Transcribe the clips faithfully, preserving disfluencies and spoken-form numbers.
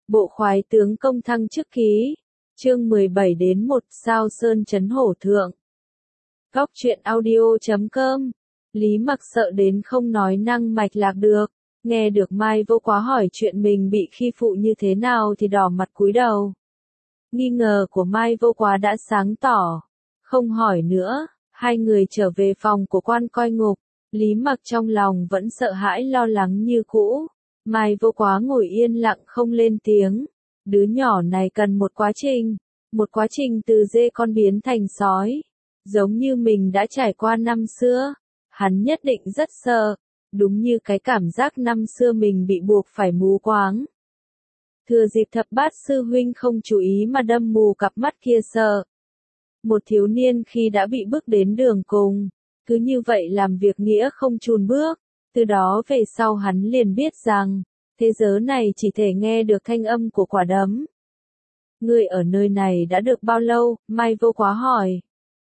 Bộ khoái tướng công thăng chức ký. Chương mười bảy đến một sao sơn chấn hổ thượng. Góc truyện audio chấm com. Lý Mặc sợ đến không nói năng mạch lạc được. Nghe được Mai Vô Quá hỏi chuyện mình bị khi phụ như thế nào thì đỏ mặt cúi đầu. Nghi ngờ của Mai Vô Quá đã sáng tỏ. Không hỏi nữa, hai người trở về phòng của quan coi ngục. Lý Mặc trong lòng vẫn sợ hãi lo lắng như cũ. Mai Vô Quá ngồi yên lặng không lên tiếng. Đứa nhỏ này cần một quá trình. Một quá trình từ dê con biến thành sói. Giống như mình đã trải qua năm xưa. Hắn nhất định rất sợ. Đúng như cái cảm giác năm xưa mình bị buộc phải mù quáng. Thừa dịp thập bát sư huynh không chú ý mà đâm mù cặp mắt kia sợ. Một thiếu niên khi đã bị bước đến đường cùng. Cứ như vậy làm việc nghĩa không chùn bước. Từ đó về sau hắn liền biết rằng, thế giới này chỉ thể nghe được thanh âm của quả đấm. Ngươi ở nơi này đã được bao lâu? Mai Vô Quá hỏi.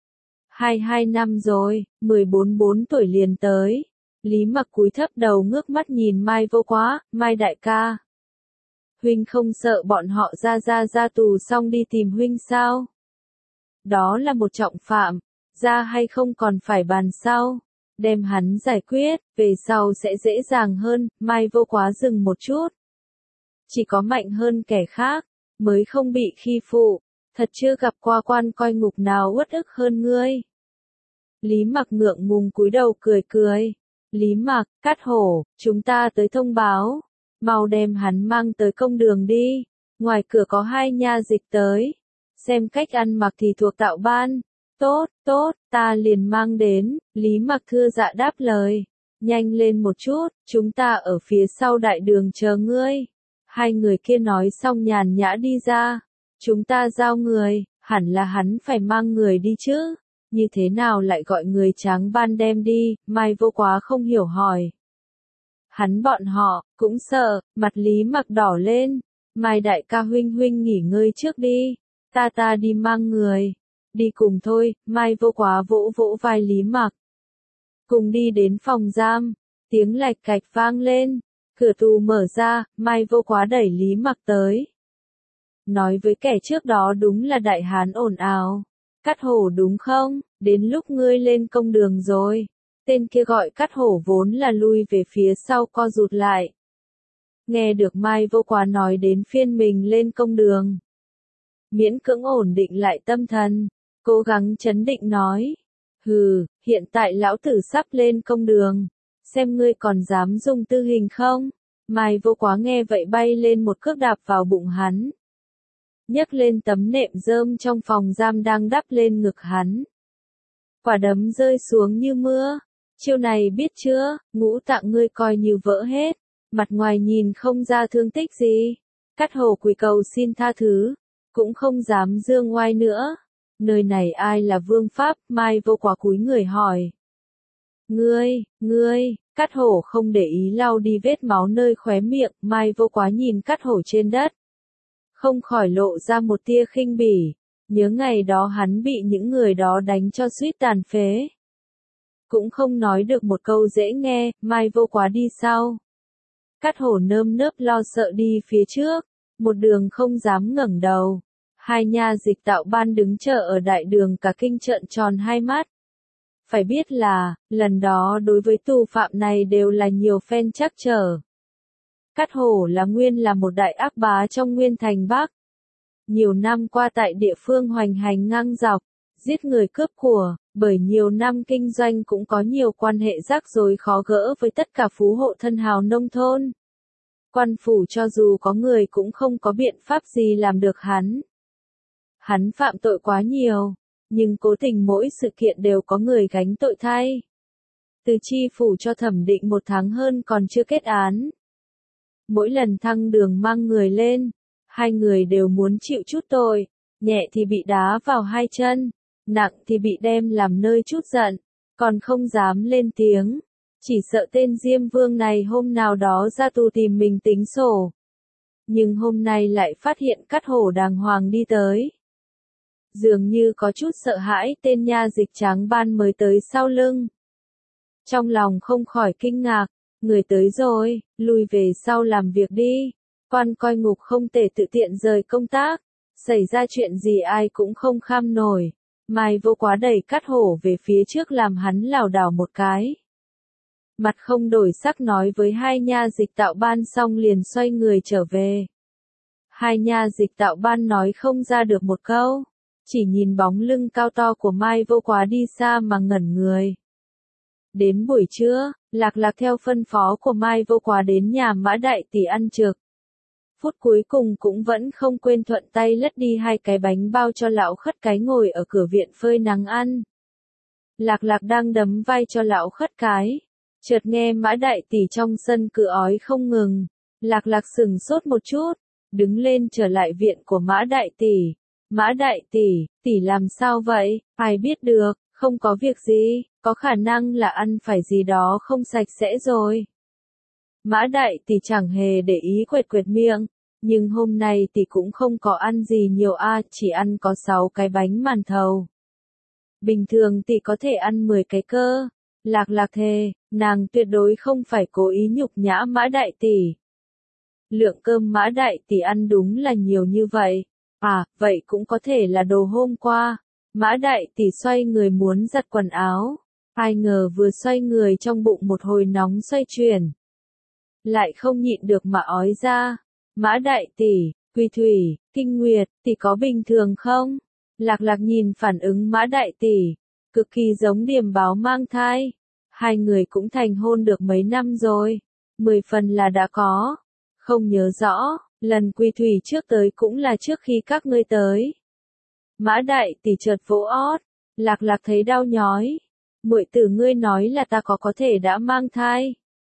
Hai hai năm rồi, mười bốn bốn tuổi liền tới. Lý Mặc cúi thấp đầu ngước mắt nhìn Mai Vô Quá, Mai đại ca. Huynh không sợ bọn họ ra ra ra tù xong đi tìm huynh sao? Đó là một trọng phạm, ra hay không còn phải bàn sau. Đem hắn giải quyết, về sau sẽ dễ dàng hơn. Mai Vô Quá dừng một chút. Chỉ có mạnh hơn kẻ khác, mới không bị khi phụ. Thật chưa gặp qua quan coi ngục nào uất ức hơn ngươi. Lý Mặc ngượng ngùng cúi đầu cười cười. Lý Mặc, Cát Hổ, chúng ta tới thông báo. Mau đem hắn mang tới công đường đi. Ngoài cửa có hai nha dịch tới. Xem cách ăn mặc thì thuộc tạo ban. Tốt, tốt, ta liền mang đến. Lý Mặc thưa dạ đáp lời. Nhanh lên một chút, chúng ta ở phía sau đại đường chờ ngươi. Hai người kia nói xong nhàn nhã đi ra. Chúng ta giao người, hẳn là hắn phải mang người đi chứ. Như thế nào lại gọi người tráng ban đem đi? Mai Vô Quá không hiểu hỏi. Hắn bọn họ, cũng sợ, mặt Lý Mặc đỏ lên. Mai đại ca huynh huynh nghỉ ngơi trước đi. Ta ta đi mang người. Đi cùng thôi, Mai Vô Quá vỗ vỗ vai Lý Mặc. Cùng đi đến phòng giam, tiếng lạch cạch vang lên, cửa tù mở ra, Mai Vô Quá đẩy Lý Mặc tới. Nói với kẻ trước đó đúng là đại hán ồn ào. Cát Hổ đúng không? Đến lúc ngươi lên công đường rồi. Tên kia gọi Cát Hổ vốn là lui về phía sau co rụt lại. Nghe được Mai Vô Quá nói đến phiên mình lên công đường. Miễn cưỡng ổn định lại tâm thần. Cố gắng chấn định nói. Hừ, hiện tại lão tử sắp lên công đường. Xem ngươi còn dám dùng tư hình không? Mai Vô Quá nghe vậy bay lên một cước đạp vào bụng hắn. Nhấc lên tấm nệm rơm trong phòng giam đang đắp lên ngực hắn. Quả đấm rơi xuống như mưa. Chiêu này biết chưa, ngũ tạng ngươi coi như vỡ hết. Mặt ngoài nhìn không ra thương tích gì. Cát Hổ quỳ cầu xin tha thứ. Cũng không dám dương oai nữa. Nơi này ai là vương pháp? Mai Vô Quá cúi người hỏi. Ngươi, ngươi, Cát Hổ không để ý lau đi vết máu nơi khóe miệng. Mai Vô Quá nhìn Cát Hổ trên đất. Không khỏi lộ ra một tia khinh bỉ. Nhớ ngày đó hắn bị những người đó đánh cho suýt tàn phế. Cũng không nói được một câu dễ nghe. Mai Vô Quá đi sau. Cát Hổ nơm nớp lo sợ đi phía trước. Một đường không dám ngẩng đầu. Hai nha dịch tạo ban đứng chờ ở đại đường cả kinh trợn tròn hai mắt. Phải biết là, lần đó đối với tù phạm này đều là nhiều phen trắc trở. Cát Hổ là nguyên là một đại ác bá trong Nguyên Thành Bắc. Nhiều năm qua tại địa phương hoành hành ngang dọc, giết người cướp của, bởi nhiều năm kinh doanh cũng có nhiều quan hệ rắc rối khó gỡ với tất cả phú hộ thân hào nông thôn. Quan phủ cho dù có người cũng không có biện pháp gì làm được hắn. Hắn phạm tội quá nhiều, nhưng cố tình mỗi sự kiện đều có người gánh tội thay. Từ chi phủ cho thẩm định một tháng hơn còn chưa kết án. Mỗi lần thăng đường mang người lên, hai người đều muốn chịu chút tội, nhẹ thì bị đá vào hai chân, nặng thì bị đem làm nơi chút giận, còn không dám lên tiếng. Chỉ sợ tên Diêm Vương này hôm nào đó ra tù tìm mình tính sổ. Nhưng hôm nay lại phát hiện Cát Hổ đàng hoàng đi tới. Dường như có chút sợ hãi tên nha dịch tráng ban mới tới sau lưng. Trong lòng không khỏi kinh ngạc, người tới rồi, lùi về sau làm việc đi. Quan coi ngục không thể tự tiện rời công tác, xảy ra chuyện gì ai cũng không kham nổi. Mai Vô Quá đẩy Cát Hổ về phía trước làm hắn lảo đảo một cái. Mặt không đổi sắc nói với hai nha dịch tạo ban xong liền xoay người trở về. Hai nha dịch tạo ban nói không ra được một câu, chỉ nhìn bóng lưng cao to của Mai Vô Quá đi xa mà ngẩn người. Đến buổi trưa, Lạc Lạc theo phân phó của Mai Vô Quá đến nhà Mã Đại Tỷ ăn trực. Phút cuối cùng cũng vẫn không quên thuận tay lất đi hai cái bánh bao cho lão khất cái ngồi ở cửa viện phơi nắng ăn. Lạc Lạc đang đấm vai cho lão khất cái, chợt nghe Mã Đại Tỷ trong sân cứ ói không ngừng. Lạc Lạc sừng sốt một chút, đứng lên trở lại viện của Mã Đại Tỷ. Mã Đại Tỷ, tỷ làm sao vậy? Ai biết được, không có việc gì, có khả năng là ăn phải gì đó không sạch sẽ rồi. Mã Đại Tỷ chẳng hề để ý quệt quệt miệng, nhưng hôm nay tỷ cũng không có ăn gì nhiều a, chỉ ăn có sáu cái bánh màn thầu. Bình thường tỷ có thể ăn mười cái cơ. Lạc Lạc thề, nàng tuyệt đối không phải cố ý nhục nhã Mã Đại Tỷ. Lượng cơm Mã Đại Tỷ ăn đúng là nhiều như vậy. À, vậy cũng có thể là đồ hôm qua. Mã Đại Tỷ xoay người muốn giặt quần áo. Ai ngờ vừa xoay người trong bụng một hồi nóng xoay chuyển. Lại không nhịn được mà ói ra. Mã Đại Tỷ, Quy Thủy, Kinh Nguyệt, tỷ có bình thường không? Lạc Lạc nhìn phản ứng Mã Đại Tỷ, cực kỳ giống điềm báo mang thai. Hai người cũng thành hôn được mấy năm rồi. Mười phần là đã có. Không nhớ rõ, lần Quy Thủy trước tới cũng là trước khi các ngươi tới. Mã Đại Tỷ chợt vỗ ót. Lạc Lạc thấy đau nhói. Muội tử ngươi nói là ta có có thể đã mang thai.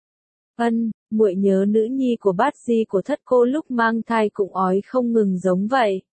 Ân, muội nhớ nữ nhi của Bát Di của thất cô lúc mang thai cũng ói không ngừng giống vậy.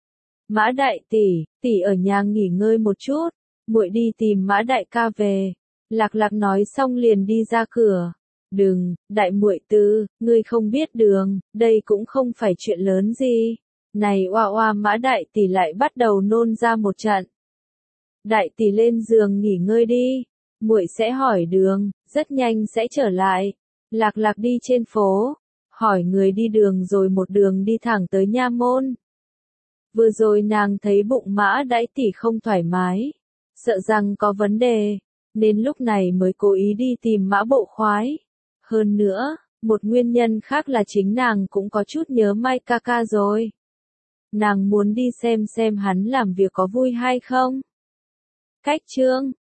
Mã Đại Tỷ, tỷ ở nhà nghỉ ngơi một chút, muội đi tìm Mã Đại ca về. Lạc Lạc nói xong liền đi ra cửa. Đừng, đại muội tư, ngươi không biết đường, đây cũng không phải chuyện lớn gì. Này oa oa Mã Đại Tỷ lại bắt đầu nôn ra một trận. Đại Tỷ lên giường nghỉ ngơi đi, muội sẽ hỏi đường, rất nhanh sẽ trở lại. Lạc Lạc đi trên phố, hỏi người đi đường rồi một đường đi thẳng tới nha môn. Vừa rồi nàng thấy bụng Mã Đại Tỷ không thoải mái, sợ rằng có vấn đề, nên lúc này mới cố ý đi tìm Mã Bộ Khoái. Hơn nữa, một nguyên nhân khác là chính nàng cũng có chút nhớ Mai ca ca rồi. Nàng muốn đi xem xem hắn làm việc có vui hay không. Cách chương